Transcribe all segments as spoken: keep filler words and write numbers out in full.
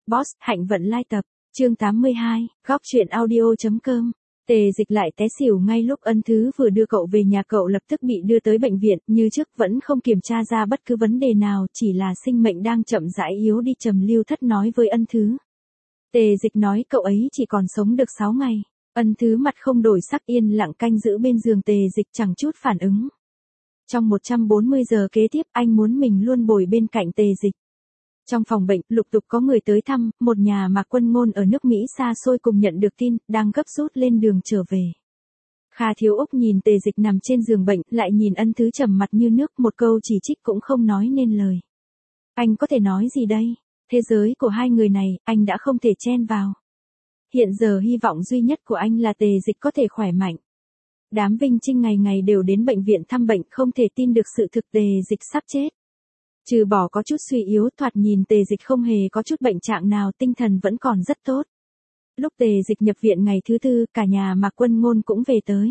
Boss, Hạnh Vận Lai tập, chương tám mươi hai, góc truyện audio chấm com. Tề Dịch lại té xỉu ngay lúc Ân Thứ vừa đưa cậu về nhà, cậu lập tức bị đưa tới bệnh viện, như trước vẫn không kiểm tra ra bất cứ vấn đề nào, chỉ là sinh mệnh đang chậm rãi yếu đi. Trầm Lưu Thất nói với Ân Thứ. Tề Dịch nói cậu ấy chỉ còn sống được sáu ngày. Ân Thứ mặt không đổi sắc, yên lặng canh giữ bên giường Tề Dịch, chẳng chút phản ứng. Trong một trăm bốn mươi giờ kế tiếp, anh muốn mình luôn bồi bên cạnh Tề Dịch. Trong phòng bệnh, lục tục có người tới thăm, một nhà Mạc Quân Ngôn ở nước Mỹ xa xôi cùng nhận được tin, đang gấp rút lên đường trở về. Kha Thiếu Úc nhìn Tề Dịch nằm trên giường bệnh, lại nhìn Ân Thứ trầm mặt như nước, một câu chỉ trích cũng không nói nên lời. Anh có thể nói gì đây? Thế giới của hai người này, anh đã không thể chen vào. Hiện giờ hy vọng duy nhất của anh là Tề Dịch có thể khỏe mạnh. Đám Vinh Trinh ngày ngày đều đến bệnh viện thăm bệnh, không thể tin được sự thực Tề Dịch sắp chết. Trừ bỏ có chút suy yếu, thoạt nhìn Tề Dịch không hề có chút bệnh trạng nào, tinh thần vẫn còn rất tốt. Lúc Tề Dịch nhập viện ngày thứ tư, cả nhà Mạc Quân Ngôn cũng về tới.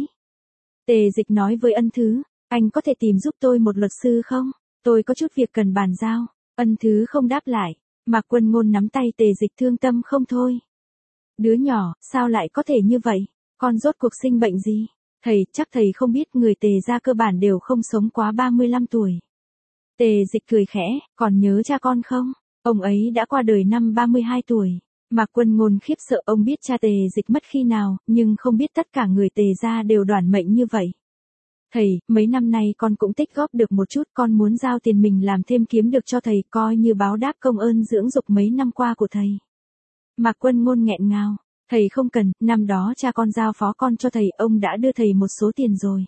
Tề Dịch nói với Ân Thứ, anh có thể tìm giúp tôi một luật sư không? Tôi có chút việc cần bàn giao. Ân Thứ không đáp lại. Mạc Quân Ngôn nắm tay Tề Dịch thương tâm không thôi. Đứa nhỏ, sao lại có thể như vậy? Con rốt cuộc sinh bệnh gì? Thầy, chắc thầy không biết người Tề gia cơ bản đều không sống quá ba mươi lăm tuổi. Tề Dịch cười khẽ, còn nhớ cha con không? Ông ấy đã qua đời năm ba mươi hai tuổi. Mạc Quân Ngôn khiếp sợ, ông biết cha Tề Dịch mất khi nào, nhưng không biết tất cả người Tề gia đều đoản mệnh như vậy. Thầy, mấy năm nay con cũng tích góp được một chút, con muốn giao tiền mình làm thêm kiếm được cho thầy, coi như báo đáp công ơn dưỡng dục mấy năm qua của thầy. Mạc Quân Ngôn nghẹn ngào, thầy không cần, năm đó cha con giao phó con cho thầy, ông đã đưa thầy một số tiền rồi.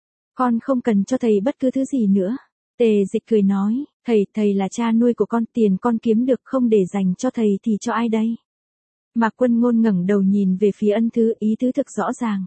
Con không cần cho thầy bất cứ thứ gì nữa. Tề Dịch cười nói, thầy, thầy là cha nuôi của con, tiền con kiếm được không để dành cho thầy thì cho ai đây? Mạc Quân Ngôn ngẩng đầu nhìn về phía Ân Thứ, ý tứ thực rõ ràng.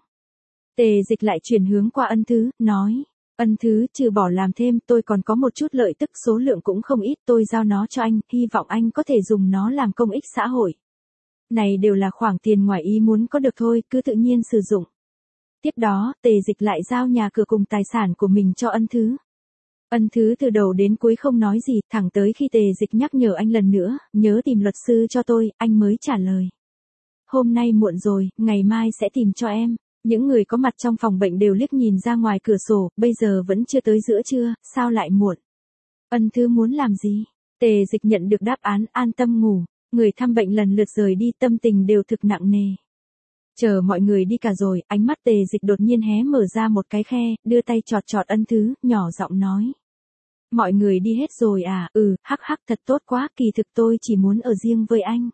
Tề Dịch lại chuyển hướng qua Ân Thứ, nói, Ân Thứ, trừ bỏ làm thêm, tôi còn có một chút lợi tức, số lượng cũng không ít, tôi giao nó cho anh, hy vọng anh có thể dùng nó làm công ích xã hội. Này đều là khoản tiền ngoài ý muốn có được thôi, cứ tự nhiên sử dụng. Tiếp đó, Tề Dịch lại giao nhà cửa cùng tài sản của mình cho Ân Thứ. Ân Thứ từ đầu đến cuối không nói gì, thẳng tới khi Tề Dịch nhắc nhở anh lần nữa, nhớ tìm luật sư cho tôi, anh mới trả lời. Hôm nay muộn rồi, ngày mai sẽ tìm cho em. Những người có mặt trong phòng bệnh đều liếc nhìn ra ngoài cửa sổ, bây giờ vẫn chưa tới giữa trưa, sao lại muộn? Ân Thứ muốn làm gì? Tề Dịch nhận được đáp án, an tâm ngủ. Người thăm bệnh lần lượt rời đi, tâm tình đều thực nặng nề. Chờ mọi người đi cả rồi, ánh mắt Tề Dịch đột nhiên hé mở ra một cái khe, đưa tay chọt chọt Ân Thứ, nhỏ giọng nói. Mọi người đi hết rồi à? Ừ, hắc hắc, thật tốt quá, kỳ thực tôi chỉ muốn ở riêng với anh.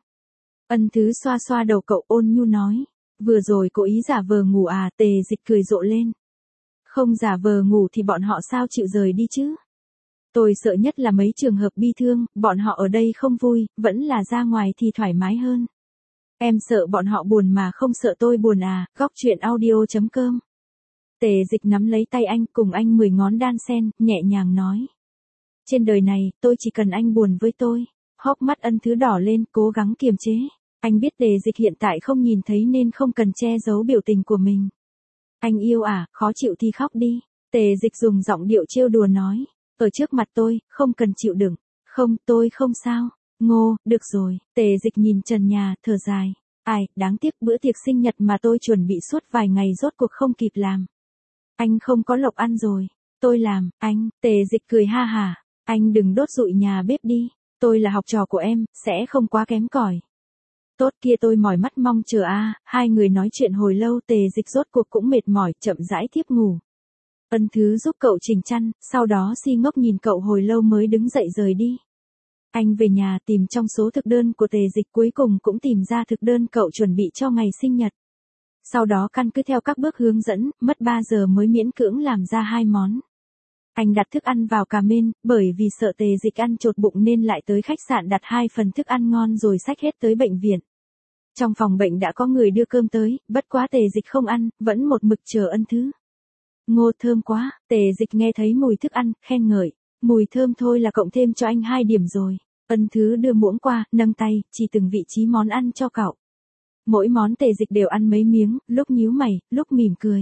Ân Thứ xoa xoa đầu cậu, ôn nhu nói. Vừa rồi cố ý giả vờ ngủ à? Tề Dịch cười rộ lên. Không giả vờ ngủ thì bọn họ sao chịu rời đi chứ? Tôi sợ nhất là mấy trường hợp bi thương, bọn họ ở đây không vui, vẫn là ra ngoài thì thoải mái hơn. Em sợ bọn họ buồn mà không sợ tôi buồn à? Góc truyện audio chấm com. Tề Dịch nắm lấy tay anh, cùng anh mười ngón đan sen, nhẹ nhàng nói. Trên đời này, tôi chỉ cần anh buồn với tôi. Hốc mắt Ân Thứ đỏ lên, cố gắng kiềm chế. Anh biết Tề Dịch hiện tại không nhìn thấy nên không cần che giấu biểu tình của mình. Anh yêu à, khó chịu thì khóc đi. Tề Dịch dùng giọng điệu trêu đùa nói. Ở trước mặt tôi, không cần chịu đựng. Không, tôi không sao. Ngô, được rồi. Tề Dịch nhìn trần nhà, thở dài. Ai, đáng tiếc bữa tiệc sinh nhật mà tôi chuẩn bị suốt vài ngày rốt cuộc không kịp làm. Anh không có lộc ăn rồi. Tôi làm, anh. Tề Dịch cười ha hả. Anh đừng đốt rụi nhà bếp đi. Tôi là học trò của em, sẽ không quá kém cỏi. Tốt kia, tôi mỏi mắt mong chờ a. À. Hai người nói chuyện hồi lâu, Tề Dịch rốt cuộc cũng mệt mỏi, chậm rãi tiếp ngủ. Ân Thứ giúp cậu chỉnh chăn, sau đó si ngốc nhìn cậu hồi lâu mới đứng dậy rời đi. Anh về nhà tìm trong số thực đơn của Tề Dịch, cuối cùng cũng tìm ra thực đơn cậu chuẩn bị cho ngày sinh nhật. Sau đó căn cứ theo các bước hướng dẫn, mất ba giờ mới miễn cưỡng làm ra hai món. Anh đặt thức ăn vào cà mên, bởi vì sợ Tề Dịch ăn chột bụng nên lại tới khách sạn đặt hai phần thức ăn ngon rồi xách hết tới bệnh viện. Trong phòng bệnh đã có người đưa cơm tới, bất quá Tề Dịch không ăn, vẫn một mực chờ Ân Thứ. Ngô, thơm quá. Tề Dịch nghe thấy mùi thức ăn, khen ngợi. Mùi thơm thôi là cộng thêm cho anh hai điểm rồi. Ân Thứ đưa muỗng qua, nâng tay, chỉ từng vị trí món ăn cho cậu. Mỗi món Tề Dịch đều ăn mấy miếng, lúc nhíu mày, lúc mỉm cười.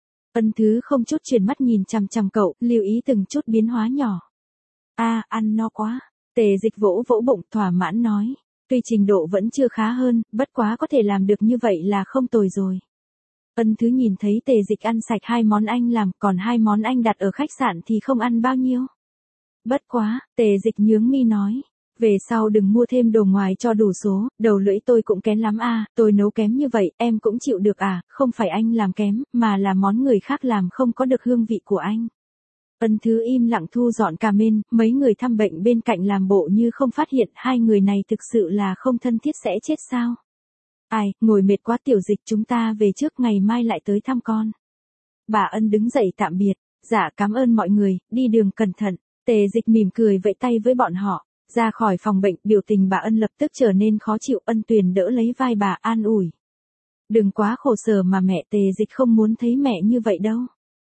Ân Thứ không chút chuyển mắt nhìn chằm chằm cậu, lưu ý từng chút biến hóa nhỏ. A, à, ăn no quá. Tề Dịch vỗ vỗ bụng, thỏa mãn nói. Tuy trình độ vẫn chưa khá hơn, bất quá có thể làm được như vậy là không tồi rồi. Ân Thứ nhìn thấy Tề Dịch ăn sạch hai món anh làm, còn hai món anh đặt ở khách sạn thì không ăn bao nhiêu. Bất quá, Tề Dịch nhướng mi nói. Về sau đừng mua thêm đồ ngoài cho đủ số, đầu lưỡi tôi cũng kén lắm à, tôi nấu kém như vậy, em cũng chịu được à, không phải anh làm kém, mà là món người khác làm không có được hương vị của anh. Ân Thứ im lặng thu dọn cà mên, mấy người thăm bệnh bên cạnh làm bộ như không phát hiện hai người này thực sự là không thân thiết sẽ chết sao. Ai, ngồi mệt quá Tiểu Dịch, chúng ta về trước, ngày mai lại tới thăm con. Bà Ân đứng dậy tạm biệt, dạ cảm ơn mọi người, đi đường cẩn thận. Tề Dịch mỉm cười vẫy tay với bọn họ, ra khỏi phòng bệnh, biểu tình bà Ân lập tức trở nên khó chịu. Ân Tuyền đỡ lấy vai bà an ủi. Đừng quá khổ sở mà mẹ, Tề Dịch không muốn thấy mẹ như vậy đâu.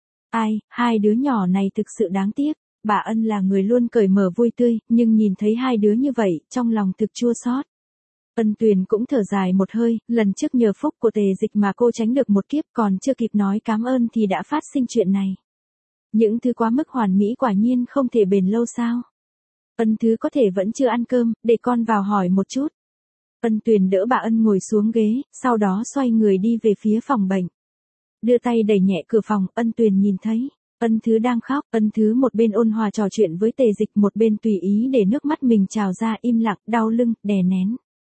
Ai, hai đứa nhỏ này thực sự đáng tiếc. Bà Ân là người luôn cởi mở vui tươi, nhưng nhìn thấy hai đứa như vậy, trong lòng thực chua xót. Ân Tuyền cũng thở dài một hơi, lần trước nhờ phúc của Tề Dịch mà cô tránh được một kiếp, còn chưa kịp nói cảm ơn thì đã phát sinh chuyện này. Những thứ quá mức hoàn mỹ quả nhiên không thể bền lâu sao. Ân Thứ có thể vẫn chưa ăn cơm, để con vào hỏi một chút. Ân Tuyền đỡ bà Ân ngồi xuống ghế, sau đó xoay người đi về phía phòng bệnh. Đưa tay đẩy nhẹ cửa phòng, Ân Tuyền nhìn thấy Ân Thứ đang khóc. Ân Thứ một bên ôn hòa trò chuyện với Tề Dịch, một bên tùy ý để nước mắt mình trào ra, im lặng, đau lưng, đè nén.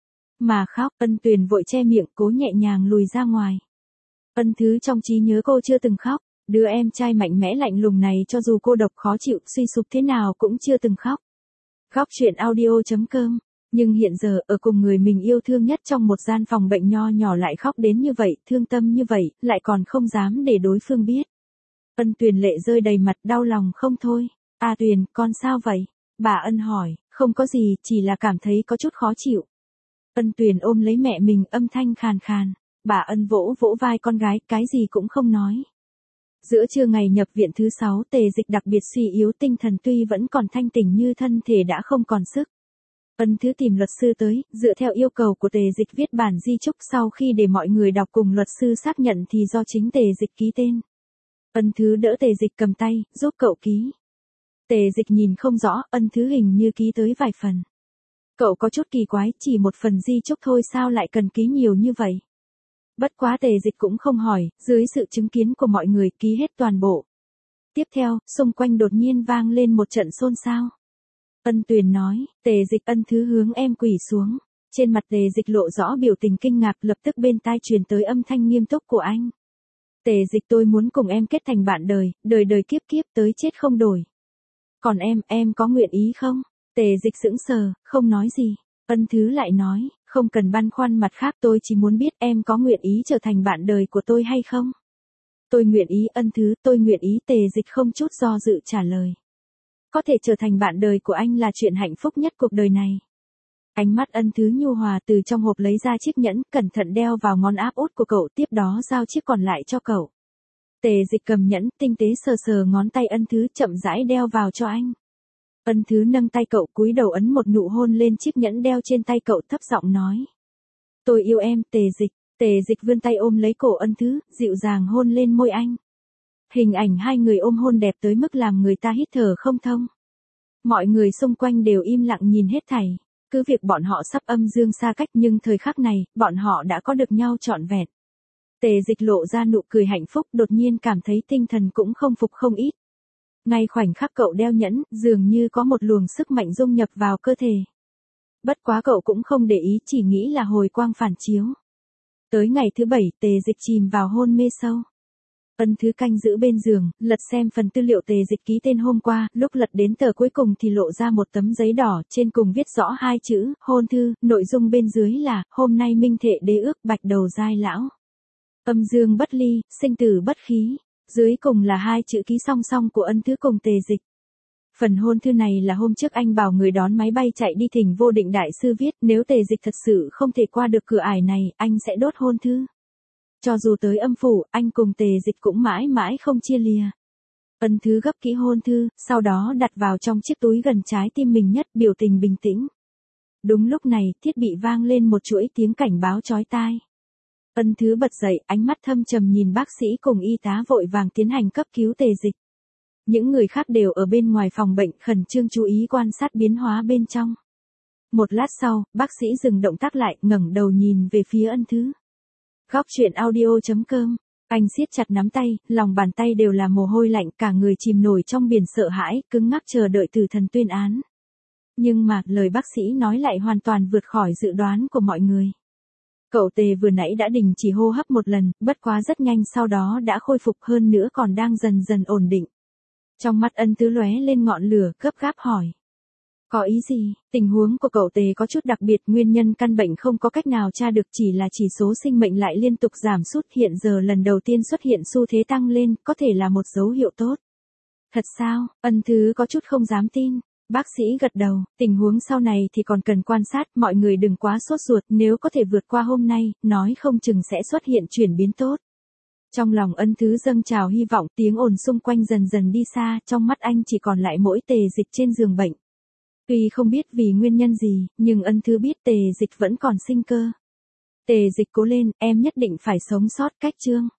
Mà khóc, Ân Tuyền vội che miệng, cố nhẹ nhàng lùi ra ngoài. Ân Thứ trong trí nhớ cô chưa từng khóc, đứa em trai mạnh mẽ lạnh lùng này cho dù cô độc khó chịu, suy sụp thế nào cũng chưa từng khóc. Góc truyện audio chấm com. Nhưng hiện giờ, ở cùng người mình yêu thương nhất trong một gian phòng bệnh nho nhỏ lại khóc đến như vậy, thương tâm như vậy, lại còn không dám để đối phương biết. Ân Tuyền lệ rơi đầy mặt, đau lòng không thôi. À Tuyền, con sao vậy? Bà Ân hỏi. Không có gì, chỉ là cảm thấy có chút khó chịu. Ân Tuyền ôm lấy mẹ mình, âm thanh khàn khàn. Bà Ân vỗ vỗ vai con gái, cái gì cũng không nói. Giữa trưa ngày nhập viện thứ sáu, Tề Dịch đặc biệt suy yếu tinh thần, tuy vẫn còn thanh tỉnh như thân thể đã không còn sức. Ân Thứ tìm luật sư tới, dựa theo yêu cầu của Tề Dịch viết bản di chúc, sau khi để mọi người đọc cùng luật sư xác nhận thì do chính Tề Dịch ký tên. Ân Thứ đỡ Tề Dịch cầm tay, giúp cậu ký. Tề Dịch nhìn không rõ, Ân Thứ hình như ký tới vài phần. Cậu có chút kỳ quái, chỉ một phần di chúc thôi sao lại cần ký nhiều như vậy? Bất quá Tề Dịch cũng không hỏi, dưới sự chứng kiến của mọi người ký hết toàn bộ. Tiếp theo, xung quanh đột nhiên vang lên một trận xôn xao. Ân Tuyền nói, Tề Dịch. Ân Thứ hướng em quỳ xuống. Trên mặt Tề Dịch lộ rõ biểu tình kinh ngạc, lập tức bên tai truyền tới âm thanh nghiêm túc của anh. Tề Dịch, tôi muốn cùng em kết thành bạn đời, đời đời kiếp kiếp tới chết không đổi. Còn em, em có nguyện ý không? Tề Dịch sững sờ, không nói gì. Ân Thứ lại nói, không cần băn khoăn mặt khác, tôi chỉ muốn biết em có nguyện ý trở thành bạn đời của tôi hay không? Tôi nguyện ý. Ân Thứ, tôi nguyện ý. Tề Dịch không chút do dự trả lời. Có thể trở thành bạn đời của anh là chuyện hạnh phúc nhất cuộc đời này. Ánh mắt Ân Thứ nhu hòa, từ trong hộp lấy ra chiếc nhẫn, cẩn thận đeo vào ngón áp út của cậu, tiếp đó giao chiếc còn lại cho cậu. Tề Dịch cầm nhẫn, tinh tế sờ sờ ngón tay Ân Thứ, chậm rãi đeo vào cho anh. Ân Thứ nâng tay cậu, cúi đầu ấn một nụ hôn lên chiếc nhẫn đeo trên tay cậu, thấp giọng nói. Tôi yêu em, Tề Dịch. Tề Dịch vươn tay ôm lấy cổ Ân Thứ, dịu dàng hôn lên môi anh. Hình ảnh hai người ôm hôn đẹp tới mức làm người ta hít thở không thông. Mọi người xung quanh đều im lặng nhìn hết thảy. Cứ việc bọn họ sắp âm dương xa cách, nhưng thời khắc này, bọn họ đã có được nhau trọn vẹn. Tề Dịch lộ ra nụ cười hạnh phúc, đột nhiên cảm thấy tinh thần cũng không phục không ít. Ngay khoảnh khắc cậu đeo nhẫn, dường như có một luồng sức mạnh dung nhập vào cơ thể. Bất quá cậu cũng không để ý, chỉ nghĩ là hồi quang phản chiếu. Tới ngày thứ bảy, Tề Dịch chìm vào hôn mê sâu. Ân Thứ canh giữ bên giường, lật xem phần tư liệu Tề Dịch ký tên hôm qua, lúc lật đến tờ cuối cùng thì lộ ra một tấm giấy đỏ, trên cùng viết rõ hai chữ, hôn thư, nội dung bên dưới là, hôm nay minh thệ đế ước, bạch đầu giai lão. Âm dương bất ly, sinh tử bất khí. Dưới cùng là hai chữ ký song song của Ân Thứ cùng Tề Dịch. Phần hôn thư này là hôm trước anh bảo người đón máy bay chạy đi Thỉnh Vô Định đại sư viết, nếu Tề Dịch thật sự không thể qua được cửa ải này, anh sẽ đốt hôn thư. Cho dù tới âm phủ, anh cùng Tề Dịch cũng mãi mãi không chia lìa. Ân Thứ gấp kỹ hôn thư, sau đó đặt vào trong chiếc túi gần trái tim mình nhất, biểu tình bình tĩnh. Đúng lúc này, thiết bị vang lên một chuỗi tiếng cảnh báo chói tai. Ân Thứ bật dậy, ánh mắt thâm trầm nhìn bác sĩ cùng y tá vội vàng tiến hành cấp cứu Tề Dịch. Những người khác đều ở bên ngoài phòng bệnh khẩn trương chú ý quan sát biến hóa bên trong. Một lát sau, bác sĩ dừng động tác lại, ngẩng đầu nhìn về phía Ân Thứ. Góc chuyện audio chấm com. Anh siết chặt nắm tay, lòng bàn tay đều là mồ hôi lạnh, cả người chìm nổi trong biển sợ hãi, cứng ngắc chờ đợi tử thần tuyên án. Nhưng mà, lời bác sĩ nói lại hoàn toàn vượt khỏi dự đoán của mọi người. Cậu Tề vừa nãy đã đình chỉ hô hấp một lần, bất quá rất nhanh sau đó đã khôi phục, hơn nữa còn đang dần dần ổn định. Trong mắt Ân Thứ lóe lên ngọn lửa, gấp gáp hỏi. Có ý gì? Tình huống của cậu Tề có chút đặc biệt, nguyên nhân căn bệnh không có cách nào tra được, chỉ là chỉ số sinh mệnh lại liên tục giảm sút, hiện giờ lần đầu tiên xuất hiện xu thế tăng lên, có thể là một dấu hiệu tốt. Thật sao? Ân Thứ có chút không dám tin. Bác sĩ gật đầu, tình huống sau này thì còn cần quan sát, mọi người đừng quá sốt ruột, nếu có thể vượt qua hôm nay, nói không chừng sẽ xuất hiện chuyển biến tốt. Trong lòng Ân Thứ dâng trào hy vọng, tiếng ồn xung quanh dần dần đi xa, trong mắt anh chỉ còn lại mỗi Tề Dịch trên giường bệnh. Tuy không biết vì nguyên nhân gì, nhưng Ân Thứ biết Tề Dịch vẫn còn sinh cơ. Tề Dịch cố lên, em nhất định phải sống sót, cách chương.